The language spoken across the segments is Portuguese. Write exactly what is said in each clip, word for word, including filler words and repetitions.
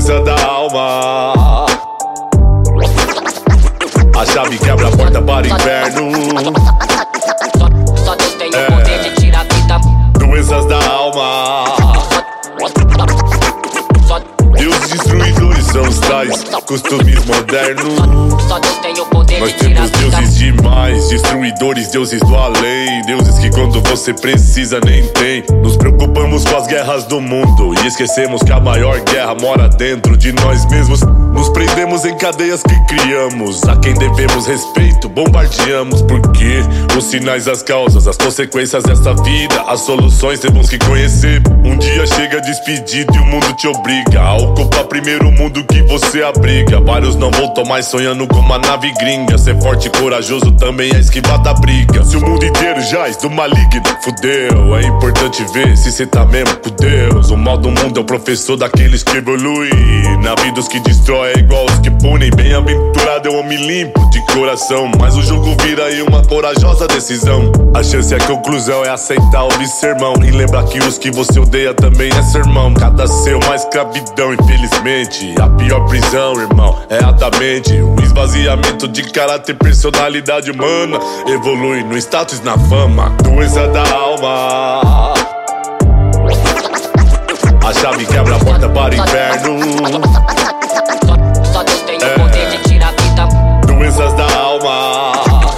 doença da alma. A chave quebra a porta para o inferno. Só Deus tem o poder de tirar a vida. Doenças da alma. Deuses destruidores são os tais costumes modernos. Só Deus tem o poder Nós de tirar a temos vida. deuses demais, destruidores, deuses do além. Deuses que quando você precisa nem tem. Nos preocupamos com as guerras do mundo e esquecemos que a maior guerra mora dentro de nós mesmos. Nos prendemos em cadeias que criamos. A quem devemos respeito, bombardeamos. Porque os sinais, as causas, as consequências dessa vida, as soluções temos que conhecer. Um dia chega despedido e o mundo te obriga a ocupar primeiro o mundo que você abriga. Vários não voltam mais sonhando com uma nave gringa. Ser forte e corajoso também é esquivar da briga. Se o mundo inteiro jaz do maligno, fudeu. É importante ver se cê tá mesmo com Deus. O mal do mundo é o professor daqueles que evoluem. Na vida os que destrói é igual os que punem. Bem-aventurado é o homem limpo de coração, mas o jogo vira aí uma corajosa decisão. A chance e a conclusão é aceitar ouvir sermão e lembrar que os que você odeia também é sermão. Cada ser uma escravidão, infelizmente. A pior prisão, irmão, é a da mente. O esvaziamento de caráter, personalidade humana evolui no status, na fama. Doença da alma. A chave quebra a porta para o inferno. Só Deus tem o poder de tirar a vida. Doenças da alma.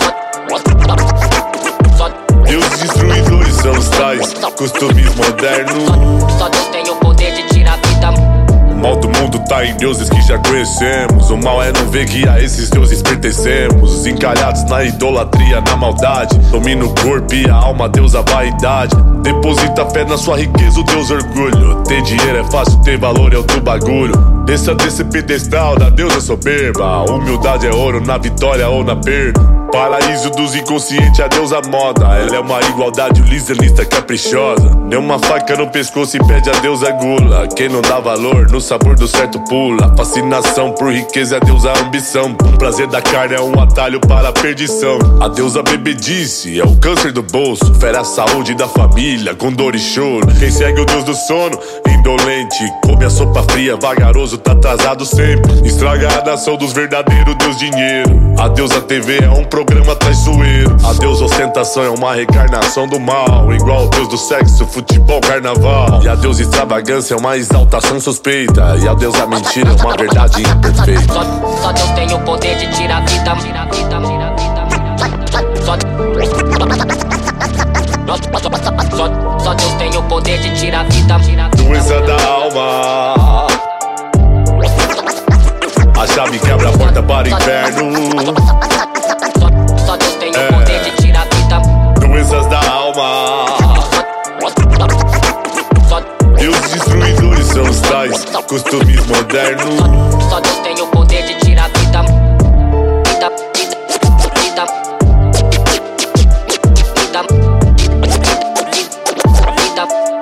Deuses destruidores são os tais costumes modernos. Só Deus tem o poder de tirar a vida. O mal do mundo tá em deuses que já conhecemos. O mal é não ver que a esses deuses pertencemos. Encalhados na idolatria, na maldade. Domina o corpo e a alma, Deus a vaidade. Deposita fé na sua riqueza, o Deus orgulho. Ter dinheiro é fácil, ter valor é outro bagulho. Desça desse pedestal da deusa soberba. Humildade é ouro na vitória ou na perda. Paraíso dos inconscientes, a deusa moda. Ela é uma igualdade lisanista caprichosa. Deu uma faca no pescoço e pede a deusa gula. Quem não dá valor, no sabor do certo pula. Fascinação por riqueza, a deusa ambição. O prazer da carne é um atalho para a perdição. A deusa bebedice é o câncer do bolso. Fere a saúde da família com dor e choro. Quem segue o deus do sono, indolente. Come a sopa fria, vagaroso, tá atrasado sempre. Estraga a nação dos verdadeiros deus dinheiro. A deusa T V é um programa traiçoeiro. A deusa ostentação é uma reencarnação do mal. Igual o deus do sexo, futebol, carnaval. E a deusa extravagância é uma exaltação suspeita. E a deusa mentira é uma verdade imperfeita. Só, só Deus tem o poder de tirar a vida. Só, só, só Deus tem o poder de tirar a vida. Doença da alma. A chave quebra a porta para o inferno. Só, só Deus tem o poder de tirar a vida. Doenças da alma. Deuses destruidores são os tais costumes modernos. Só, só Deus tem o poder de tirar a vida. Vida, vida, vida, vida, vida, vida.